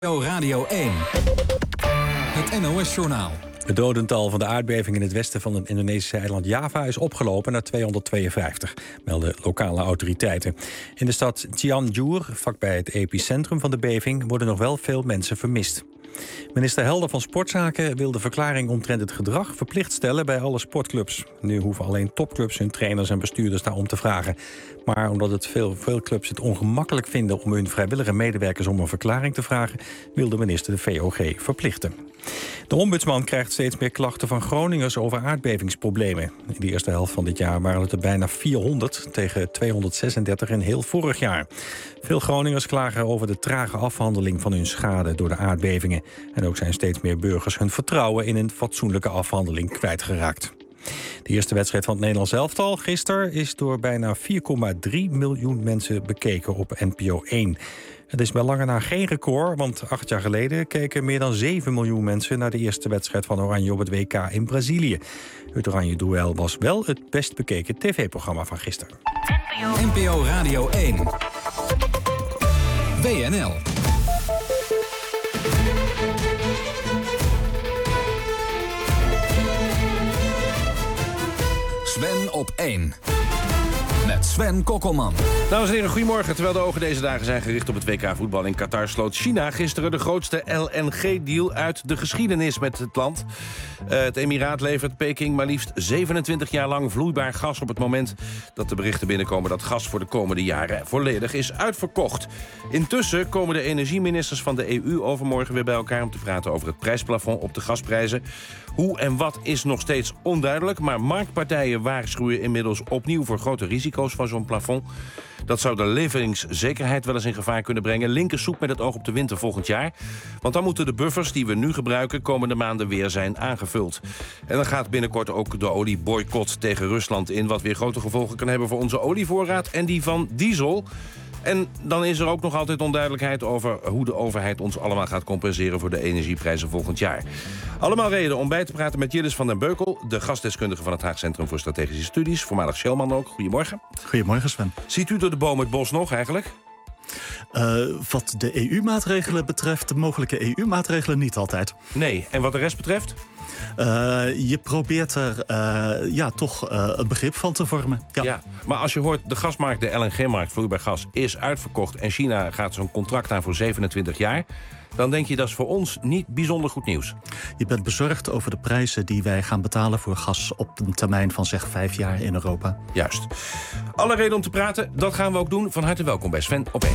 Radio 1. Het NOS-journaal. Het dodental van de aardbeving in het westen van het Indonesische eiland Java is opgelopen naar 252, melden lokale autoriteiten. In de stad Cianjur, vlakbij het epicentrum van de beving, worden nog wel veel mensen vermist. Minister Helder van Sportzaken wil de verklaring omtrent het gedrag verplicht stellen bij alle sportclubs. Nu hoeven alleen topclubs hun trainers en bestuurders daarom te vragen. Maar omdat veel clubs het ongemakkelijk vinden om hun vrijwillige medewerkers om een verklaring te vragen, wil de minister de VOG verplichten. De ombudsman krijgt steeds meer klachten van Groningers over aardbevingsproblemen. In de eerste helft van dit jaar waren het er bijna 400 tegen 236 in heel vorig jaar. Veel Groningers klagen over de trage afhandeling van hun schade door de aardbevingen. En ook zijn steeds meer burgers hun vertrouwen in een fatsoenlijke afhandeling kwijtgeraakt. De eerste wedstrijd van het Nederlands elftal gisteren is door bijna 4,3 miljoen mensen bekeken op NPO 1. Het is bij lange na geen record, want 8 jaar geleden keken meer dan 7 miljoen mensen naar de eerste wedstrijd van Oranje op het WK in Brazilië. Het Oranje Duel was wel het best bekeken tv-programma van gisteren. NPO Radio 1. WNL. Sven op 1. Met Sven Kokkelman. Dames en heren, goedemorgen. Terwijl de ogen deze dagen zijn gericht op het WK voetbal in Qatar, sloot China gisteren de grootste LNG-deal uit de geschiedenis met het land. Het Emiraat levert Peking maar liefst 27 jaar lang vloeibaar gas op het moment dat de berichten binnenkomen dat gas voor de komende jaren volledig is uitverkocht. Intussen komen de energieministers van de EU overmorgen weer bij elkaar om te praten over het prijsplafond op de gasprijzen. Hoe en wat is nog steeds onduidelijk, maar marktpartijen waarschuwen inmiddels opnieuw voor grote risico's van zo'n plafond. Dat zou de leveringszekerheid wel eens in gevaar kunnen brengen. Linkersoep met het oog op de winter volgend jaar. Want dan moeten de buffers die we nu gebruiken komende maanden weer zijn aangevuld. En dan gaat binnenkort ook de olieboycott tegen Rusland in, wat weer grote gevolgen kan hebben voor onze olievoorraad en die van diesel. En dan is er ook nog altijd onduidelijkheid over hoe de overheid ons allemaal gaat compenseren voor de energieprijzen volgend jaar. Allemaal reden om bij te praten met Jillis van den Beukel, de gastdeskundige van het Haag Centrum voor Strategische Studies, voormalig Shellman ook. Goedemorgen. Goedemorgen, Sven. Ziet u door de boom het bos nog eigenlijk? Wat de EU-maatregelen betreft, de mogelijke EU-maatregelen niet altijd. Nee, en wat de rest betreft? Je probeert er toch een begrip van te vormen. Ja, maar als je hoort, de gasmarkt, de LNG-markt, vloeibaar gas, is uitverkocht en China gaat zo'n contract aan voor 27 jaar... dan denk je dat is voor ons niet bijzonder goed nieuws. Je bent bezorgd over de prijzen die wij gaan betalen voor gas op een termijn van 5 jaar in Europa. Juist. Alle reden om te praten, dat gaan we ook doen. Van harte welkom bij Sven op 1.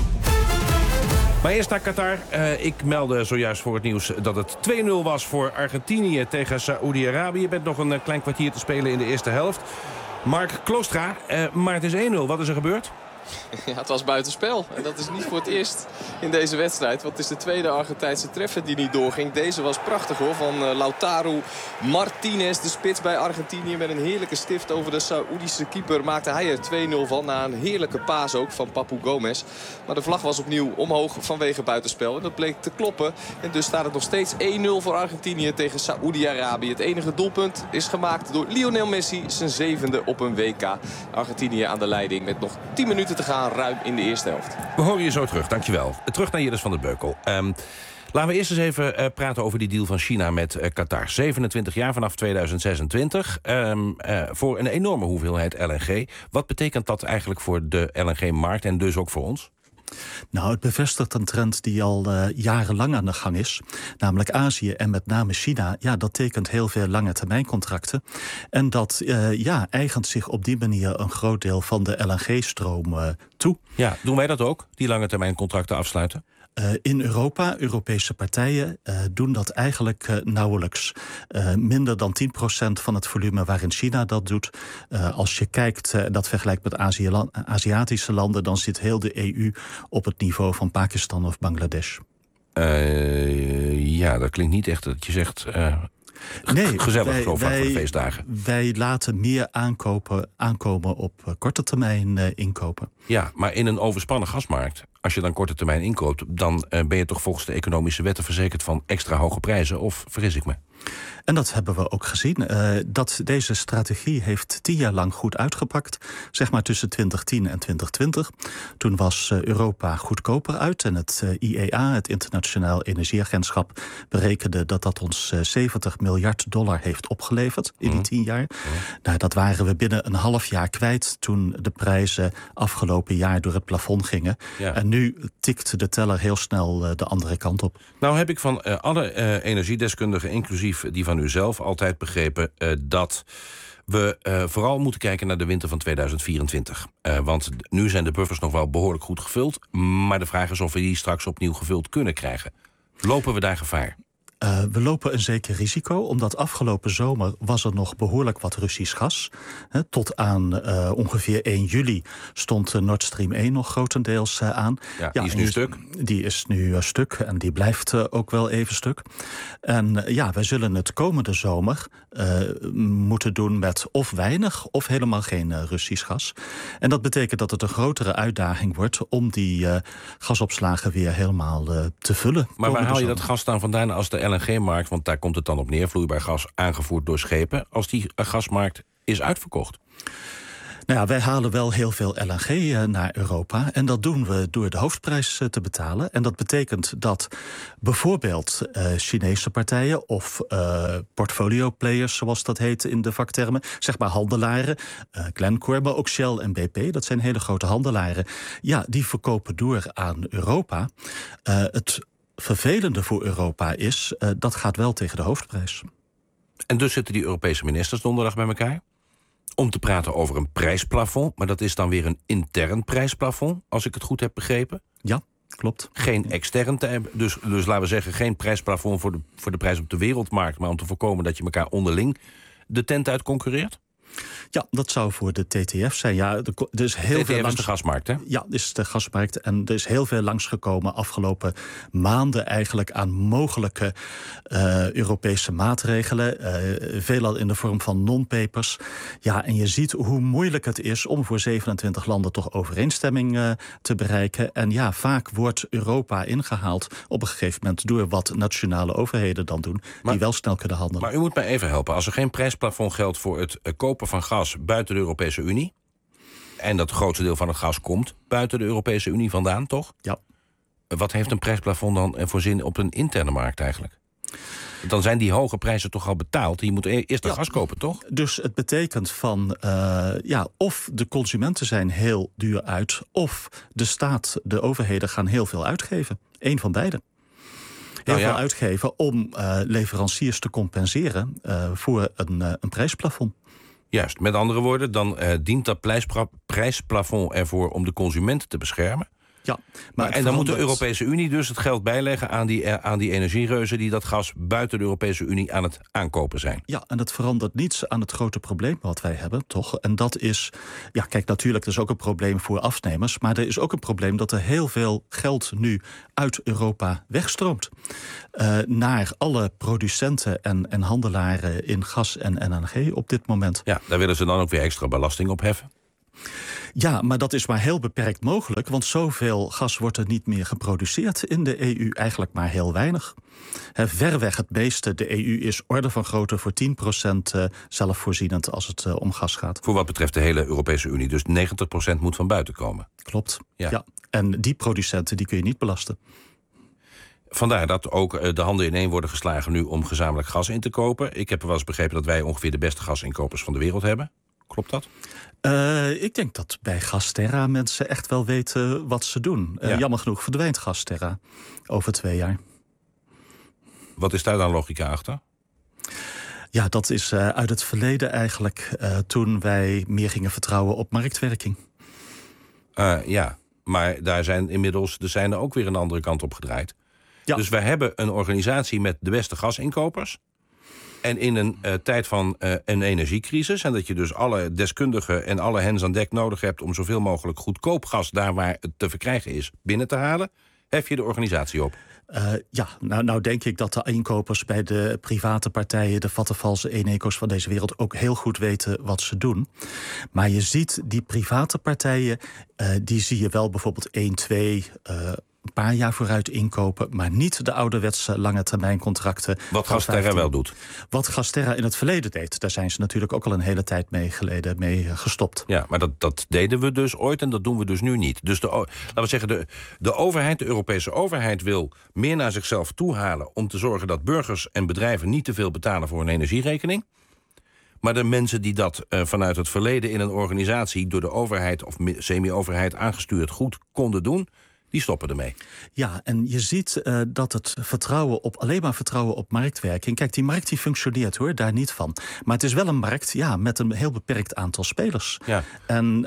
Maar eerst naar Qatar. Ik meldde zojuist voor het nieuws dat het 2-0 was voor Argentinië tegen Saoedi-Arabië. Met nog een klein kwartier te spelen in de eerste helft. Mark Kloostra, maar het is 1-0. Wat is er gebeurd? Ja, het was buitenspel. En dat is niet voor het eerst in deze wedstrijd. Want het is de tweede Argentijnse treffer die niet doorging. Deze was prachtig hoor, van Lautaro Martinez. De spits bij Argentinië met een heerlijke stift over de Saoedische keeper. Maakte hij er 2-0 van na een heerlijke paas ook van Papu Gomez. Maar de vlag was opnieuw omhoog vanwege buitenspel. En dat bleek te kloppen. En dus staat het nog steeds 1-0 voor Argentinië tegen Saoedi-Arabië. Het enige doelpunt is gemaakt door Lionel Messi. Zijn 7e op een WK. Argentinië aan de leiding met nog 10 minuten te gaan, ruim in de eerste helft. We horen je zo terug, dankjewel. Terug naar Jillis van den Beukel. Laten we eerst eens even praten over die deal van China met Qatar. 27 jaar vanaf 2026. Voor een enorme hoeveelheid LNG. Wat betekent dat eigenlijk voor de LNG-markt en dus ook voor ons? Nou, het bevestigt een trend die al jarenlang aan de gang is. Namelijk Azië en met name China. Ja, dat tekent heel veel lange termijncontracten. En dat eigent zich op die manier een groot deel van de LNG-stroom toe. Ja, doen wij dat ook, die lange termijncontracten afsluiten? In Europa, Europese partijen doen dat eigenlijk nauwelijks. Minder dan 10% van het volume waarin China dat doet. Als je kijkt, dat vergelijkt met Aziatische landen, dan zit heel de EU op het niveau van Pakistan of Bangladesh. Ja, dat klinkt niet echt dat je zegt... Nee, gezellig zo vlak voor de feestdagen. Wij laten meer aankomen op korte termijn inkopen. Ja, maar in een overspannen gasmarkt, als je dan korte termijn inkoopt, dan ben je toch volgens de economische wetten verzekerd van extra hoge prijzen, of vergis ik me? En dat hebben we ook gezien. Deze strategie heeft 10 jaar lang goed uitgepakt. Zeg maar tussen 2010 en 2020. Toen was Europa goedkoper uit. En het IEA, het Internationaal Energieagentschap, berekende dat ons $70 miljard heeft opgeleverd in die 10 jaar. Nou, dat waren we binnen een half jaar kwijt toen de prijzen afgelopen jaar door het plafond gingen. Ja. En nu tikt de teller heel snel de andere kant op. Nou heb ik van alle energiedeskundigen, inclusief die van u zelf, altijd begrepen dat we vooral moeten kijken naar de winter van 2024. Want nu zijn de buffers nog wel behoorlijk goed gevuld. Maar de vraag is of we die straks opnieuw gevuld kunnen krijgen. Lopen we daar gevaar? We lopen een zeker risico, omdat afgelopen zomer was er nog behoorlijk wat Russisch gas. Tot aan ongeveer 1 juli stond Nord Stream 1 nog grotendeels aan. Ja, die is nu stuk. Die is nu stuk en die blijft ook wel even stuk. En wij zullen het komende zomer moeten doen met of weinig of helemaal geen Russisch gas. En dat betekent dat het een grotere uitdaging wordt om die gasopslagen weer helemaal te vullen. Maar waar haal je dat gas dan vandaan als de LNG-markt, want daar komt het dan op neer, vloeibaar gas aangevoerd door schepen, als die gasmarkt is uitverkocht? Nou ja, wij halen wel heel veel LNG naar Europa. En dat doen we door de hoofdprijs te betalen. En dat betekent dat bijvoorbeeld Chinese partijen of portfolio players, zoals dat heet in de vaktermen, zeg maar handelaren, Glencore, maar ook Shell en BP, dat zijn hele grote handelaren. Ja, die verkopen door aan Europa. Het vervelende voor Europa is, dat gaat wel tegen de hoofdprijs. En dus zitten die Europese ministers donderdag bij elkaar om te praten over een prijsplafond. Maar dat is dan weer een intern prijsplafond, als ik het goed heb begrepen. Ja, klopt. Geen extern, dus laten we zeggen, geen prijsplafond voor de prijs op de wereldmarkt, maar om te voorkomen dat je elkaar onderling de tent uit concurreert? Ja, dat zou voor de TTF zijn. Ja, er is heel TTF veel is de gasmarkt, hè? Ja, dit is de gasmarkt. En er is heel veel langsgekomen afgelopen maanden eigenlijk aan mogelijke Europese maatregelen. Veelal in de vorm van non-papers. Ja, en je ziet hoe moeilijk het is om voor 27 landen toch overeenstemming te bereiken. En ja, vaak wordt Europa ingehaald op een gegeven moment door wat nationale overheden dan doen, die wel snel kunnen handelen. Maar u moet mij even helpen. Als er geen prijsplafond geldt voor het kopen van gas buiten de Europese Unie, en dat grootste deel van het gas komt buiten de Europese Unie vandaan, toch? Ja. Wat heeft een prijsplafond dan voor zin op een interne markt eigenlijk? Dan zijn die hoge prijzen toch al betaald. Je moet eerst het gas kopen, toch? Dus het betekent van, of de consumenten zijn heel duur uit, of de staat, de overheden gaan heel veel uitgeven. Eén van beide. Heel veel uitgeven om leveranciers te compenseren voor een prijsplafond. Juist, met andere woorden, dan dient dat prijsplafond ervoor om de consument te beschermen. Ja, en dan moet de Europese Unie dus het geld bijleggen aan die energiereuzen die dat gas buiten de Europese Unie aan het aankopen zijn. Ja, en dat verandert niets aan het grote probleem wat wij hebben, toch? En dat is, ja, kijk, natuurlijk, er is ook een probleem voor afnemers, maar er is ook een probleem dat er heel veel geld nu uit Europa wegstroomt. Naar alle producenten en handelaren in gas en LNG op dit moment. Ja, daar willen ze dan ook weer extra belasting op heffen. Ja, maar dat is maar heel beperkt mogelijk, want zoveel gas wordt er niet meer geproduceerd in de EU, eigenlijk maar heel weinig. Verreweg het meeste. De EU is orde van grootte voor 10% zelfvoorzienend als het om gas gaat. Voor wat betreft de hele Europese Unie, dus 90% moet van buiten komen. Klopt, ja. En die producenten die kun je niet belasten. Vandaar dat ook de handen ineen worden geslagen nu om gezamenlijk gas in te kopen. Ik heb wel eens begrepen dat wij ongeveer de beste gasinkopers van de wereld hebben. Klopt dat? Ik denk dat bij GasTerra mensen echt wel weten wat ze doen. Jammer genoeg verdwijnt GasTerra over 2 jaar. Wat is daar dan logica achter? Ja, dat is uit het verleden eigenlijk toen wij meer gingen vertrouwen op marktwerking. Ja, maar daar zijn inmiddels de seinen ook weer een andere kant op gedraaid. Ja. Dus wij hebben een organisatie met de beste gasinkopers. En in een tijd van een energiecrisis, en dat je dus alle deskundigen en alle hens aan dek nodig hebt om zoveel mogelijk goedkoop gas daar waar het te verkrijgen is binnen te halen, hef je de organisatie op. Nou denk ik dat de inkopers bij de private partijen, de Vattenfallse Eneco's van deze wereld, ook heel goed weten wat ze doen. Maar je ziet die private partijen, die zie je wel bijvoorbeeld 1, 2 een paar jaar vooruit inkopen, maar niet de ouderwetse lange termijn contracten. Wat GasTerra wel doet. Wat GasTerra in het verleden deed. Daar zijn ze natuurlijk ook al een hele tijd mee gestopt. Ja, maar dat deden we dus ooit en dat doen we dus nu niet. Dus laten we zeggen, de overheid, de Europese overheid wil meer naar zichzelf toe halen om te zorgen dat burgers en bedrijven niet te veel betalen voor een energierekening. Maar de mensen die dat vanuit het verleden in een organisatie door de overheid of semi-overheid aangestuurd goed konden doen, die stoppen ermee. Ja, en je ziet dat het alleen maar vertrouwen op marktwerking. Kijk, die markt die functioneert hoor, daar niet van. Maar het is wel een markt met een heel beperkt aantal spelers. Ja. En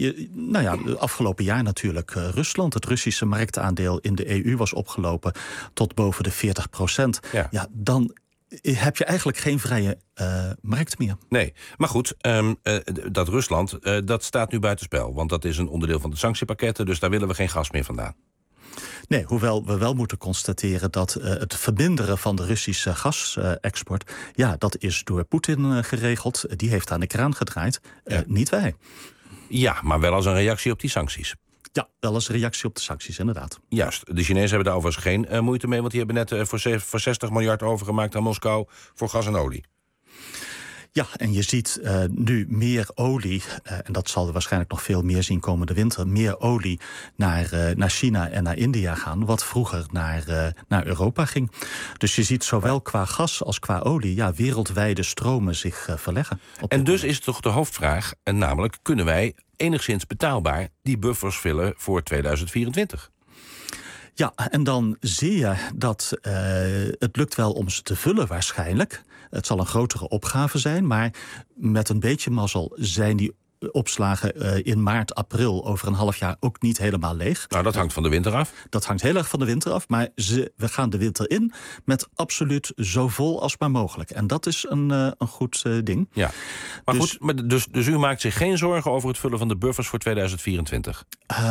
de afgelopen jaar natuurlijk Rusland. Het Russische marktaandeel in de EU was opgelopen tot boven de 40%. Ja, dan heb je eigenlijk geen vrije markt meer. Nee, maar goed, dat Rusland, dat staat nu buitenspel. Want dat is een onderdeel van de sanctiepakketten, dus daar willen we geen gas meer vandaan. Nee, hoewel we wel moeten constateren dat het verminderen van de Russische gasexport, dat is door Poetin geregeld. Die heeft aan de kraan gedraaid, niet wij. Ja, maar wel als een reactie op die sancties. Ja, wel als reactie op de sancties, inderdaad. Juist, de Chinezen hebben daar overigens geen moeite mee, want die hebben net voor 60 miljard overgemaakt aan Moskou voor gas en olie. Ja, en je ziet nu meer olie, en dat zal er waarschijnlijk nog veel meer zien komende winter, meer olie naar China en naar India gaan, wat vroeger naar Europa ging. Dus je ziet zowel qua gas als qua olie wereldwijde stromen zich verleggen. En dus is toch de hoofdvraag, en namelijk, kunnen wij enigszins betaalbaar die buffers vullen voor 2024? Ja, en dan zie je dat het lukt wel om ze te vullen waarschijnlijk. Het zal een grotere opgave zijn, maar met een beetje mazzel zijn die opslagen in maart, april over een half jaar ook niet helemaal leeg. Nou, dat hangt van de winter af. Dat hangt heel erg van de winter af, maar we gaan de winter in met absoluut zo vol als maar mogelijk. En dat is een goed ding. Ja, maar dus u maakt zich geen zorgen over het vullen van de buffers voor 2024?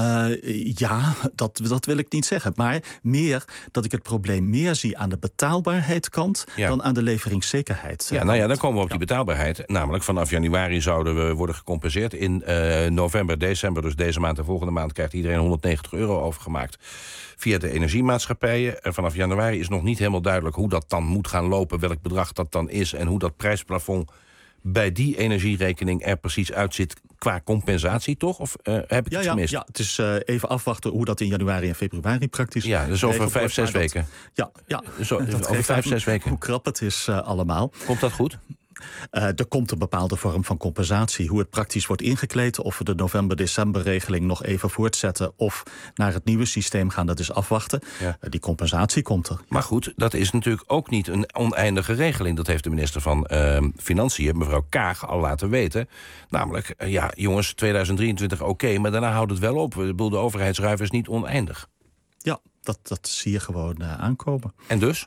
Dat wil ik niet zeggen. Maar meer dat ik het probleem meer zie aan de betaalbaarheidskant dan aan de leveringszekerheid. Dan komen we op die betaalbaarheid. Namelijk vanaf januari zouden we worden gecompenseerd. In november, december, dus deze maand en volgende maand, krijgt iedereen €190 overgemaakt via de energiemaatschappijen. Vanaf januari is nog niet helemaal duidelijk hoe dat dan moet gaan lopen, welk bedrag dat dan is en hoe dat prijsplafond bij die energierekening er precies uitziet qua compensatie, toch? Of heb ik het gemist? Ja, het is even afwachten hoe dat in januari en februari praktisch. Ja, dus over 5-6 weken. Over 5-6 weken. Hoe krap het is allemaal. Komt dat goed? Er komt een bepaalde vorm van compensatie. Hoe het praktisch wordt ingekleed, of we de november-december-regeling nog even voortzetten of naar het nieuwe systeem gaan, dat is afwachten. Ja. Die compensatie komt er. Maar goed, dat is natuurlijk ook niet een oneindige regeling. Dat heeft de minister van Financiën, mevrouw Kaag, al laten weten. Namelijk, jongens, 2023 oké, maar daarna houdt het wel op. De overheidsruif is niet oneindig. Ja, dat zie je gewoon aankomen. En dus?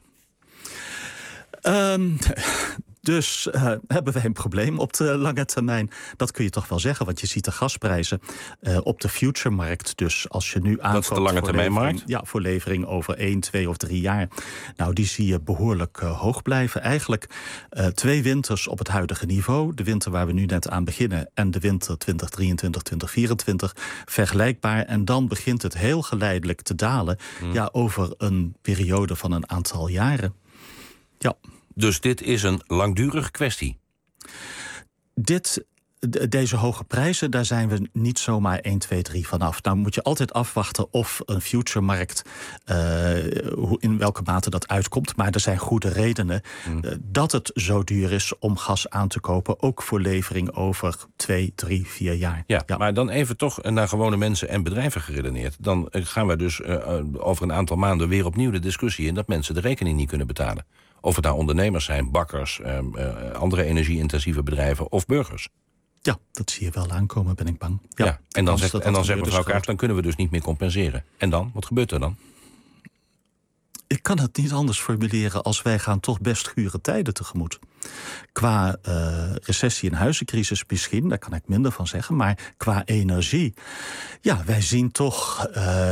Dus hebben wij een probleem op de lange termijn. Dat kun je toch wel zeggen, want je ziet de gasprijzen op de future-markt. Dus als je nu aankoopt... Dat is de lange termijnmarkt? Ja, voor levering over 1, 2 of 3 jaar. Nou, die zie je behoorlijk hoog blijven. Eigenlijk 2 winters op het huidige niveau. De winter waar we nu net aan beginnen en de winter 2023, 2024 vergelijkbaar. En dan begint het heel geleidelijk te dalen over een periode van een aantal jaren. Ja. Dus dit is een langdurige kwestie? Deze hoge prijzen, daar zijn we niet zomaar 1, 2, 3 vanaf. Nou moet je altijd afwachten of een future-markt, in welke mate dat uitkomt. Maar er zijn goede redenen dat het zo duur is om gas aan te kopen. Ook voor levering over 2, 3, 4 jaar. Ja, maar dan even toch naar gewone mensen en bedrijven geredeneerd. Dan gaan we dus over een aantal maanden weer opnieuw de discussie in dat mensen de rekening niet kunnen betalen. Of het nou ondernemers zijn, bakkers, andere energie-intensieve bedrijven of burgers. Ja, dat zie je wel aankomen, ben ik bang. Ja, en dan zegt mevrouw Kaag, dan kunnen we dus niet meer compenseren. En dan? Wat gebeurt er dan? Ik kan het niet anders formuleren als wij gaan toch best gure tijden tegemoet. Qua recessie en huizencrisis misschien, daar kan ik minder van zeggen. Maar qua energie, ja, wij zien toch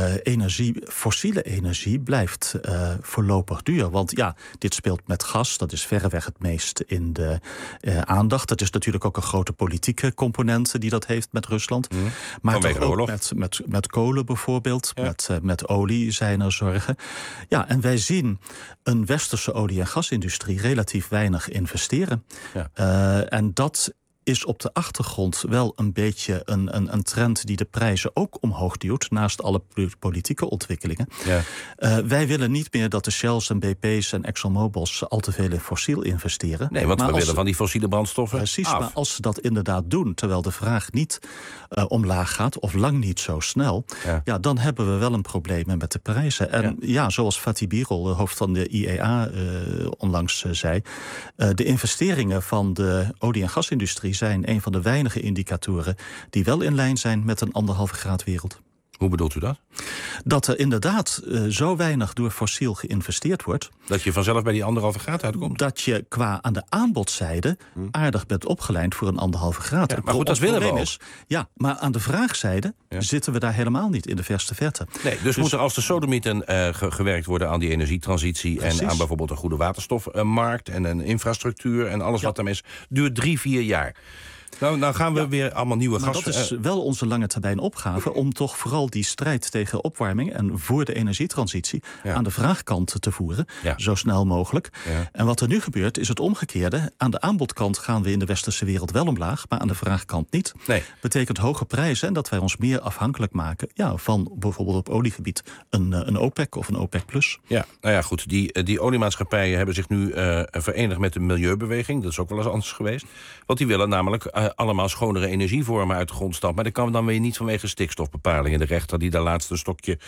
fossiele energie blijft voorlopig duur. Want ja, dit speelt met gas, dat is verreweg het meest in de aandacht. Dat is natuurlijk ook een grote politieke component die dat heeft met Rusland. Maar toch ook met kolen bijvoorbeeld, met olie zijn er zorgen. Ja, en wij zien een westerse olie- en gasindustrie relatief weinig investeren. Ja. En dat is op de achtergrond wel een beetje een trend die de prijzen ook omhoog duwt, naast alle politieke ontwikkelingen. Ja. Wij willen niet meer dat de Shells en BP's en ExxonMobil's al te veel in fossiel investeren. Nee, want we willen van die fossiele brandstoffen precies, af. Maar als ze dat inderdaad doen, terwijl de vraag niet omlaag gaat, of lang niet zo snel, ja, dan hebben we wel een probleem met de prijzen. En ja, zoals Fatih Birol, de hoofd van de IEA, onlangs zei, de investeringen van de olie- en gasindustrie zijn een van de weinige indicatoren die wel in lijn zijn met een 1,5 graad wereld. Hoe bedoelt u dat? Dat er inderdaad zo weinig door fossiel geïnvesteerd wordt. Dat je vanzelf bij die 1,5 graad uitkomt? Dat je qua aan de aanbodzijde aardig bent opgeleid voor een 1,5 graad. Ja, maar goed, dat willen we ook. Ja, maar aan de vraagzijde zitten we daar helemaal niet in de verste verte. Nee, dus moet er als de sodomieten gewerkt worden aan die energietransitie. Precies. En aan bijvoorbeeld een goede waterstofmarkt en een infrastructuur en alles wat daarmee is. Duurt 3-4 jaar. Nou gaan we weer allemaal nieuwe gas... Dat is wel onze lange termijn opgave om toch vooral die strijd tegen opwarming en voor de energietransitie aan de vraagkant te voeren, zo snel mogelijk. Ja. En wat er nu gebeurt is het omgekeerde. Aan de aanbodkant gaan we in de westerse wereld wel omlaag, maar aan de vraagkant niet. Nee. Betekent hoge prijzen en dat wij ons meer afhankelijk maken van bijvoorbeeld op oliegebied een OPEC of een OPEC+. Ja, nou ja, goed. Die oliemaatschappijen hebben zich nu verenigd met de milieubeweging. Dat is ook wel eens anders geweest. Want die willen namelijk allemaal schonere energievormen uit de grond stampen. Maar dat kan dan weer niet vanwege stikstofbepalingen. De rechter die daar laatst een stokje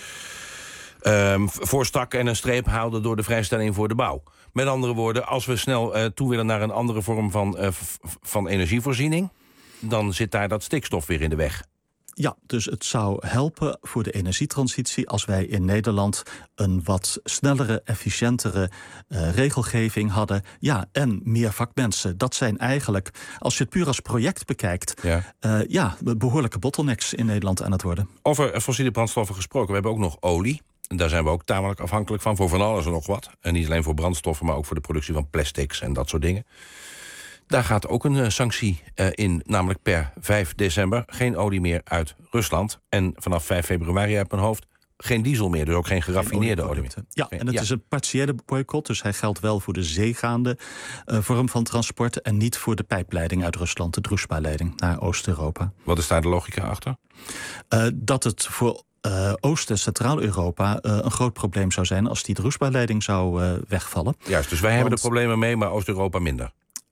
voor stak en een streep haalde door de vrijstelling voor de bouw. Met andere woorden, als we snel toe willen naar een andere vorm van energievoorziening, dan zit daar dat stikstof weer in de weg. Ja, dus het zou helpen voor de energietransitie als wij in Nederland een wat snellere, efficiëntere regelgeving hadden. Ja, en meer vakmensen. Dat zijn eigenlijk, als je het puur als project bekijkt, behoorlijke bottlenecks in Nederland aan het worden. Over fossiele brandstoffen gesproken, we hebben ook nog olie. Daar zijn we ook tamelijk afhankelijk van alles en nog wat. En niet alleen voor brandstoffen, maar ook voor de productie van plastics en dat soort dingen. Daar gaat ook een sanctie in, namelijk per 5 december... geen olie meer uit Rusland. En vanaf 5 februari uit mijn hoofd geen diesel meer, dus ook geen geraffineerde olie meer. Ja, en het is een partiële boycott, dus hij geldt wel voor de zeegaande vorm van transport en niet voor de pijpleiding uit Rusland, de Druzhba-leiding naar Oost-Europa. Wat is daar de logica achter? Dat het voor Oost- en Centraal-Europa een groot probleem zou zijn als die Druzhba-leiding zou wegvallen. Juist, dus wij hebben de problemen mee, maar Oost-Europa minder.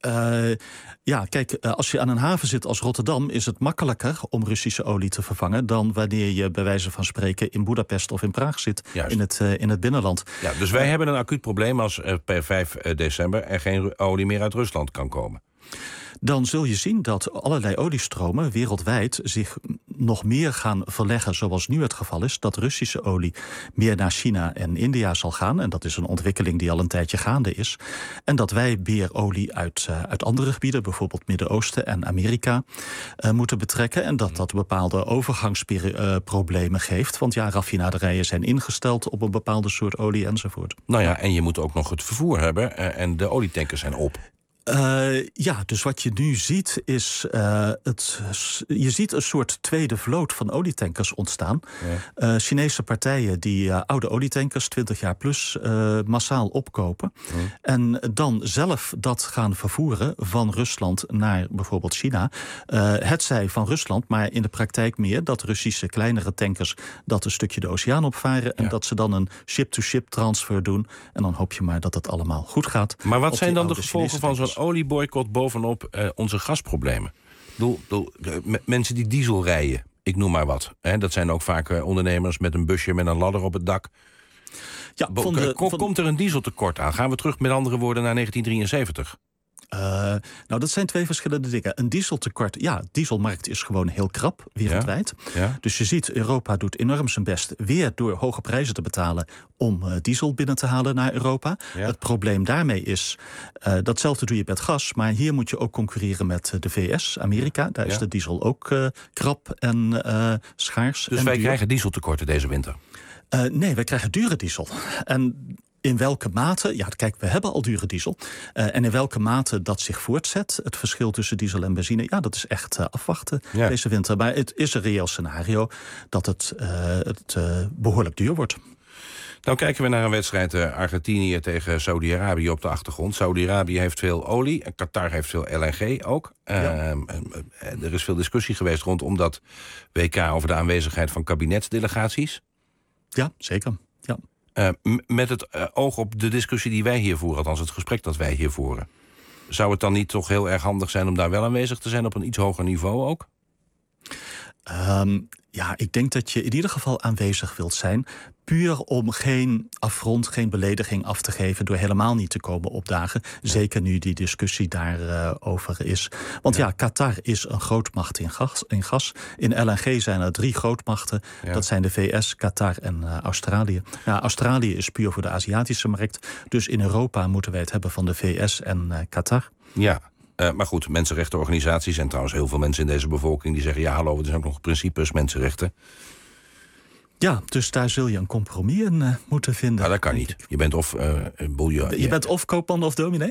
Kijk, als je aan een haven zit als Rotterdam, is het makkelijker om Russische olie te vervangen dan wanneer je bij wijze van spreken in Boedapest of in Praag zit, in het binnenland. Ja, dus wij hebben een acuut probleem als per 5 december er geen olie meer uit Rusland kan komen. Dan zul je zien dat allerlei oliestromen wereldwijd zich nog meer gaan verleggen, zoals nu het geval is, dat Russische olie meer naar China en India zal gaan. En dat is een ontwikkeling die al een tijdje gaande is. En dat wij meer olie uit andere gebieden, bijvoorbeeld Midden-Oosten en Amerika, moeten betrekken. En dat bepaalde overgangsproblemen geeft. Want raffinaderijen zijn ingesteld op een bepaalde soort olie enzovoort. Nou ja, en je moet ook nog het vervoer hebben en de olietankers zijn op. Dus wat je nu ziet is, je ziet een soort tweede vloot van olietankers ontstaan. Ja. Chinese partijen die oude olietankers, 20 jaar plus, massaal opkopen. Ja. En dan zelf dat gaan vervoeren van Rusland naar bijvoorbeeld China. Hetzij van Rusland, maar in de praktijk meer dat Russische kleinere tankers dat een stukje de oceaan opvaren. En dat ze dan een ship-to-ship transfer doen. En dan hoop je maar dat het allemaal goed gaat. Maar wat zijn dan de gevolgen van zo'n olieboycott bovenop onze gasproblemen? Mensen die diesel rijden, ik noem maar wat. Dat zijn ook vaak ondernemers met een busje met een ladder op het dak. Ja, komt er een dieseltekort aan? Gaan we terug met andere woorden naar 1973? Dat zijn twee verschillende dingen. Een dieseltekort, dieselmarkt is gewoon heel krap wereldwijd. Ja. Dus je ziet, Europa doet enorm zijn best weer door hoge prijzen te betalen om diesel binnen te halen naar Europa. Ja. Het probleem daarmee is, datzelfde doe je met gas, maar hier moet je ook concurreren met de VS, Amerika. Daar is de diesel ook krap en schaars. Dus wij krijgen dieseltekorten deze winter? Nee, wij krijgen dure diesel. En in welke mate, kijk, we hebben al dure diesel. En in welke mate dat zich voortzet, het verschil tussen diesel en benzine, dat is echt afwachten deze winter. Maar het is een reëel scenario dat het behoorlijk duur wordt. Nou kijken we naar een wedstrijd Argentinië tegen Saudi-Arabië op de achtergrond. Saudi-Arabië heeft veel olie en Qatar heeft veel LNG ook. Er is veel discussie geweest rondom dat WK over de aanwezigheid van kabinetsdelegaties. Ja, zeker. Ja. Met het oog op de discussie die wij hier voeren, althans het gesprek dat wij hier voeren. Zou het dan niet toch heel erg handig zijn om daar wel aanwezig te zijn op een iets hoger niveau ook? Ik denk dat je in ieder geval aanwezig wilt zijn, puur om geen affront, geen belediging af te geven door helemaal niet te komen opdagen. Ja. Zeker nu die discussie daarover is. Want Qatar is een grootmacht in gas. In LNG zijn er 3 grootmachten. Ja. Dat zijn de VS, Qatar en Australië. Australië is puur voor de Aziatische markt. Dus in Europa moeten wij het hebben van de VS en Qatar. Ja. Maar goed, mensenrechtenorganisaties en trouwens heel veel mensen in deze bevolking die zeggen, hallo, er zijn ook nog principes, mensenrechten. Ja, dus daar zul je een compromis in moeten vinden. Nou, dat kan niet. Je bent of je bent of koopman of dominee?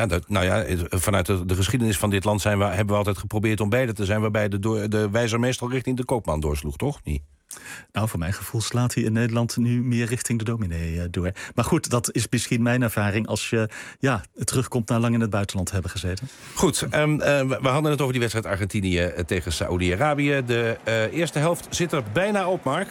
Vanuit de geschiedenis van dit land hebben we altijd geprobeerd om beide te zijn, waarbij de wijzer meestal richting de koopman doorsloeg, toch? Niet? Nou, voor mijn gevoel slaat hij in Nederland nu meer richting de dominee door. Maar goed, dat is misschien mijn ervaring als je terugkomt na lang in het buitenland hebben gezeten. Goed, we hadden het over die wedstrijd Argentinië tegen Saoedi-Arabië. De eerste helft zit er bijna op, Mark.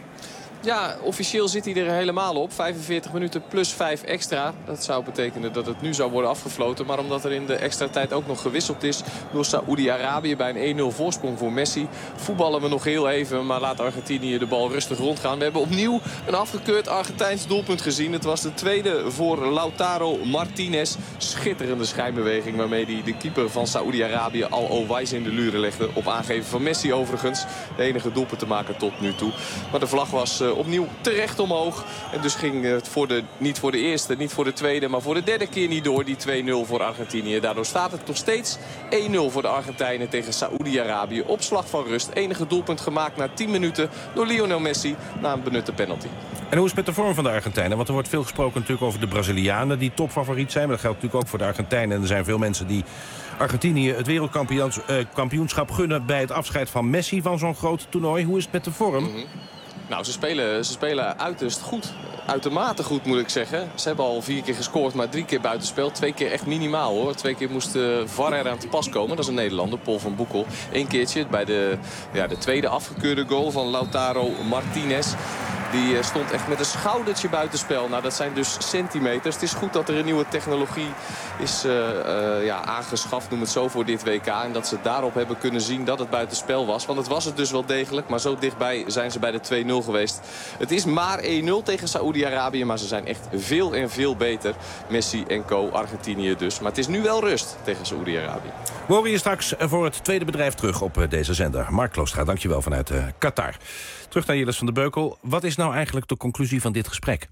Ja, officieel zit hij er helemaal op. 45 minuten plus 5 extra. Dat zou betekenen dat het nu zou worden afgefloten. Maar omdat er in de extra tijd ook nog gewisseld is door Saoedi-Arabië bij een 1-0 voorsprong voor Messi, voetballen we nog heel even. Maar laat Argentinië de bal rustig rondgaan. We hebben opnieuw een afgekeurd Argentijns doelpunt gezien. Het was de tweede voor Lautaro Martinez. Schitterende schijnbeweging waarmee hij de keeper van Saoedi-Arabië Al-Owais in de luren legde. Op aangeven van Messi overigens. De enige doelpunt te maken tot nu toe. Maar de vlag was opnieuw terecht omhoog. En dus ging het niet voor de eerste, niet voor de tweede, maar voor de derde keer niet door. Die 2-0 voor Argentinië. Daardoor staat het nog steeds 1-0 voor de Argentijnen tegen Saoedi-Arabië. Op slag van rust. Enige doelpunt gemaakt na 10 minuten door Lionel Messi na een benutte penalty. En hoe is het met de vorm van de Argentijnen? Want er wordt veel gesproken natuurlijk over de Brazilianen die topfavoriet zijn. Maar dat geldt natuurlijk ook voor de Argentijnen. En er zijn veel mensen die Argentinië het wereldkampioenschap gunnen bij het afscheid van Messi van zo'n groot toernooi. Hoe is het met de vorm? Nou, ze spelen uiterst goed. Uitermate goed, moet ik zeggen. Ze hebben al 4 keer gescoord, maar 3 keer buitenspel. 2 keer echt minimaal, hoor. 2 keer moest VAR er aan te pas komen. Dat is een Nederlander, Paul van Boekel. 1 keertje bij de tweede afgekeurde goal van Lautaro Martinez. Die stond echt met een schoudertje buitenspel. Nou, dat zijn dus centimeters. Het is goed dat er een nieuwe technologie is aangeschaft, noem het zo, voor dit WK. En dat ze daarop hebben kunnen zien dat het buitenspel was. Want het was het dus wel degelijk. Maar zo dichtbij zijn ze bij de 2-0 geweest. Het is maar 1-0 tegen Saoedi-Arabië. Maar ze zijn echt veel en veel beter. Messi en co, Argentinië dus. Maar het is nu wel rust tegen Saoedi-Arabië. We horen je straks voor het tweede bedrijf terug op deze zender. Mark Kloostra, dankjewel vanuit Qatar. Terug naar Jillis van der Beukel. Wat is nou eigenlijk de conclusie van dit gesprek?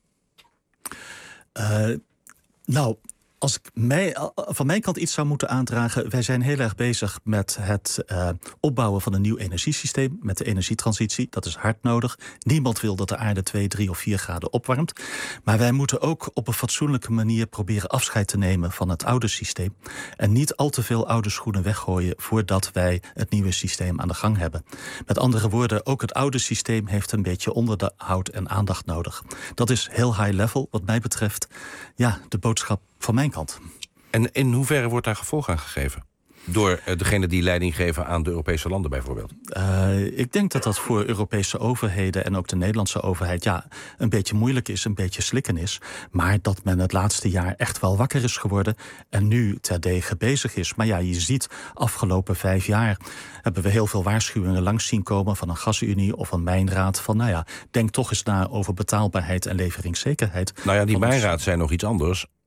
Als ik van mijn kant iets zou moeten aandragen, wij zijn heel erg bezig met het opbouwen van een nieuw energiesysteem, met de energietransitie. Dat is hard nodig. Niemand wil dat de aarde 2, 3 of 4 graden opwarmt. Maar wij moeten ook op een fatsoenlijke manier proberen afscheid te nemen van het oude systeem. En niet al te veel oude schoenen weggooien voordat wij het nieuwe systeem aan de gang hebben. Met andere woorden, ook het oude systeem heeft een beetje onderhoud en aandacht nodig. Dat is heel high level wat mij betreft. Ja, de boodschap van mijn kant. En in hoeverre wordt daar gevolg aan gegeven? Door degene die leiding geven aan de Europese landen bijvoorbeeld? Ik denk dat dat voor Europese overheden en ook de Nederlandse overheid een beetje moeilijk is, een beetje slikken is. Maar dat men het laatste jaar echt wel wakker is geworden en nu terdege bezig is. Maar ja, je ziet, afgelopen 5 jaar hebben we heel veel waarschuwingen langs zien komen van een gasunie of een mijnraad. Van denk toch eens na over betaalbaarheid en leveringszekerheid. Nou ja, die mijnraad zijn nog iets anders.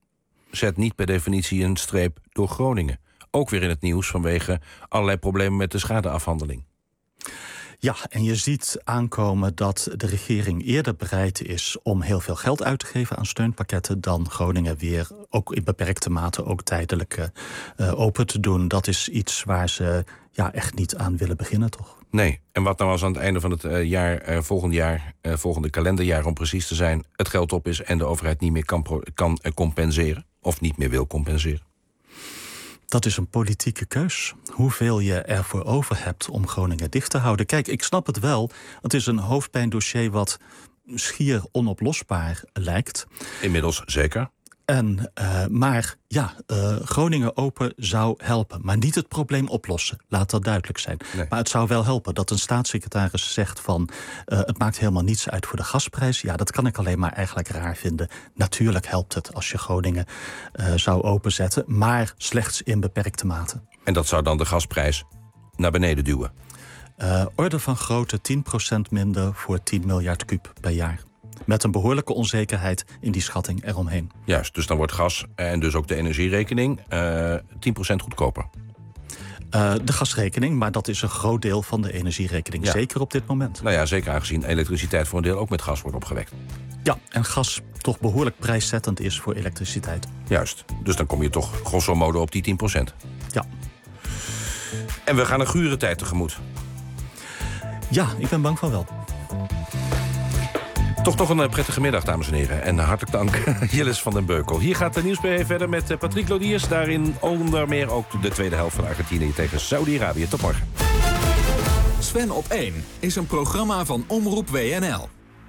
zet niet per definitie een streep door Groningen. Ook weer in het nieuws vanwege allerlei problemen met de schadeafhandeling. Ja, en je ziet aankomen dat de regering eerder bereid is om heel veel geld uit te geven aan steunpakketten dan Groningen weer, ook in beperkte mate, ook tijdelijk open te doen. Dat is iets waar ze echt niet aan willen beginnen, toch? Nee, en wat nou als aan het einde van het volgende kalenderjaar om precies te zijn, het geld op is en de overheid niet meer kan compenseren of niet meer wil compenseren? Dat is een politieke keus. Hoeveel je ervoor over hebt om Groningen dicht te houden. Kijk, ik snap het wel. Het is een hoofdpijndossier wat schier onoplosbaar lijkt. Inmiddels zeker. Maar Groningen open zou helpen. Maar niet het probleem oplossen. Laat dat duidelijk zijn. Nee. Maar het zou wel helpen dat een staatssecretaris zegt van het maakt helemaal niets uit voor de gasprijs. Ja, dat kan ik alleen maar eigenlijk raar vinden. Natuurlijk helpt het als je Groningen zou openzetten. Maar slechts in beperkte mate. En dat zou dan de gasprijs naar beneden duwen? Orde van grootte 10% minder voor 10 miljard kuub per jaar. Met een behoorlijke onzekerheid in die schatting eromheen. Juist, dus dan wordt gas en dus ook de energierekening 10% goedkoper. De gasrekening, maar dat is een groot deel van de energierekening. Ja. Zeker op dit moment. Nou ja, zeker aangezien elektriciteit voor een deel ook met gas wordt opgewekt. Ja, en gas toch behoorlijk prijszettend is voor elektriciteit. Juist, dus dan kom je toch grosso modo op die 10%. Ja. En we gaan een gure tijd tegemoet. Ja, ik ben bang van wel. Toch nog een prettige middag, dames en heren. En hartelijk dank, Jillis van den Beukel. Hier gaat de Nieuwsbv verder met Patrick Lodiers. Daarin onder meer ook de tweede helft van Argentinië tegen Saudi-Arabië. Tot morgen. Sven op 1 is een programma van Omroep WNL.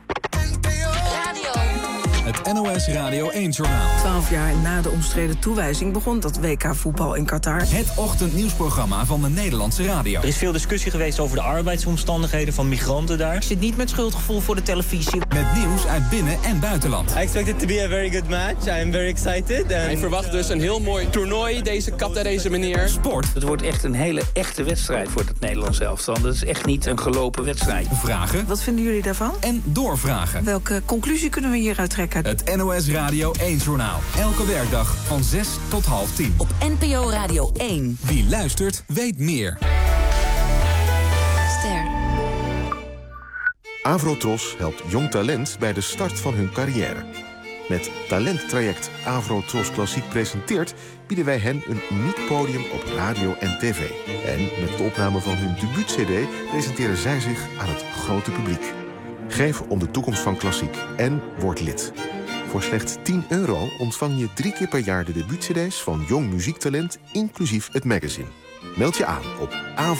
Het NOS Radio 1-journaal. 12 jaar na de omstreden toewijzing begon dat WK-voetbal in Qatar. Het ochtendnieuwsprogramma van de Nederlandse radio. Er is veel discussie geweest over de arbeidsomstandigheden van migranten daar. Ik zit niet met schuldgevoel voor de televisie. Met nieuws uit binnen- en buitenland. I expect it to be a very good match. I'm very excited. Hij verwacht dus een heel mooi toernooi, deze deze meneer. Sport. Het wordt echt een hele echte wedstrijd voor het Nederlands elftal. Dat is echt niet een gelopen wedstrijd. Vragen. Wat vinden jullie daarvan? En doorvragen. Welke conclusie kunnen we hieruit trekken? Het NOS Radio 1-journaal. Elke werkdag van 6 tot half 10. Op NPO Radio 1. Wie luistert, weet meer. Ster. Avrotros helpt jong talent bij de start van hun carrière. Met Talenttraject Avrotros Klassiek presenteert bieden wij hen een uniek podium op radio en tv. En met de opname van hun debuut-cd presenteren zij zich aan het grote publiek. Geef om de toekomst van klassiek en word lid. Voor slechts €10 ontvang je 3 keer per jaar de debuut-cd's van jong muziektalent, inclusief het magazine. Meld je aan op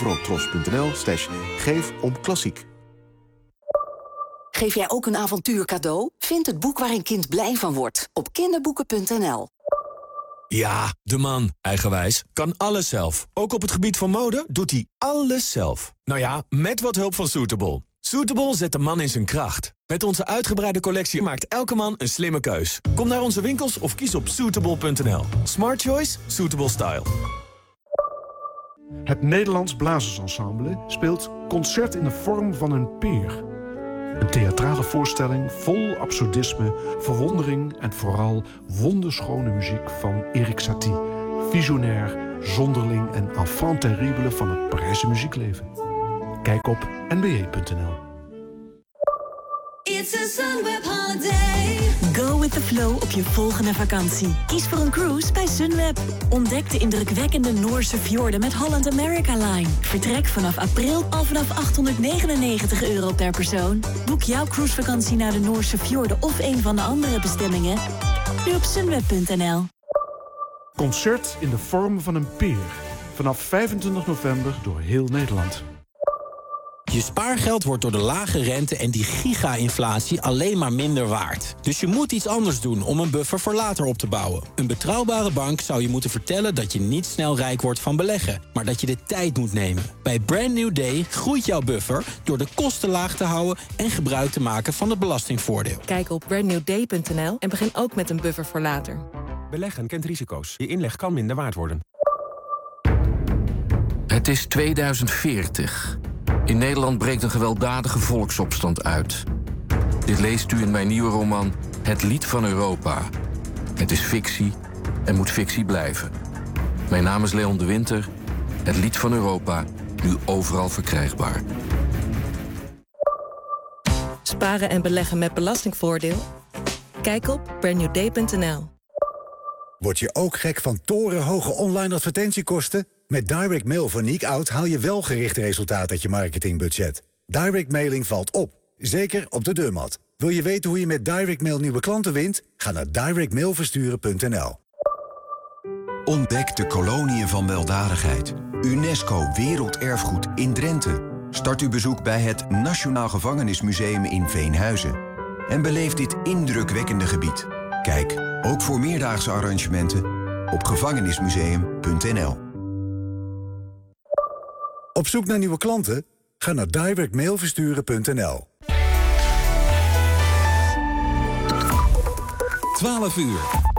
avrotros.nl/geefomklassiek. Geef jij ook een avontuur cadeau? Vind het boek waar een kind blij van wordt op kinderboeken.nl. Ja, de man, eigenwijs, kan alles zelf. Ook op het gebied van mode doet hij alles zelf. Nou ja, met wat hulp van Suitable. Suitable zet de man in zijn kracht. Met onze uitgebreide collectie maakt elke man een slimme keus. Kom naar onze winkels of kies op suitable.nl. Smart choice, suitable style. Het Nederlands Blazersensemble speelt Concert in de vorm van een peer. Een theatrale voorstelling vol absurdisme, verwondering en vooral wonderschone muziek van Erik Satie. Visionair, zonderling en enfant terrible van het Parijse muziekleven. Kijk op nba.nl. It's a Sunweb holiday. Go with the flow op je volgende vakantie. Kies voor een cruise bij Sunweb. Ontdek de indrukwekkende Noorse fjorden met Holland America Line. Vertrek vanaf april al vanaf €899 per persoon. Boek jouw cruisevakantie naar de Noorse fjorden of een van de andere bestemmingen nu op sunweb.nl. Concert in de vorm van een peer. Vanaf 25 november door heel Nederland. Je spaargeld wordt door de lage rente en die giga-inflatie alleen maar minder waard. Dus je moet iets anders doen om een buffer voor later op te bouwen. Een betrouwbare bank zou je moeten vertellen dat je niet snel rijk wordt van beleggen, maar dat je de tijd moet nemen. Bij Brand New Day groeit jouw buffer door de kosten laag te houden en gebruik te maken van het belastingvoordeel. Kijk op brandnewday.nl en begin ook met een buffer voor later. Beleggen kent risico's. Je inleg kan minder waard worden. Het is 2040. In Nederland breekt een gewelddadige volksopstand uit. Dit leest u in mijn nieuwe roman Het Lied van Europa. Het is fictie, en moet fictie blijven. Mijn naam is Leon de Winter. Het lied van Europa, nu overal verkrijgbaar. Sparen en beleggen met belastingvoordeel? Kijk op brandnewday.nl. Word je ook gek van torenhoge online advertentiekosten? Met Direct Mail van Niekout haal je wel gericht resultaat uit je marketingbudget. Direct mailing valt op, zeker op de deurmat. Wil je weten hoe je met Direct Mail nieuwe klanten wint? Ga naar directmailversturen.nl. Ontdek de koloniën van weldadigheid. UNESCO Werelderfgoed in Drenthe. Start uw bezoek bij het Nationaal Gevangenismuseum in Veenhuizen. En beleef dit indrukwekkende gebied. Kijk, ook voor meerdaagse arrangementen, op gevangenismuseum.nl. Op zoek naar nieuwe klanten? Ga naar directmailversturen.nl. 12 uur.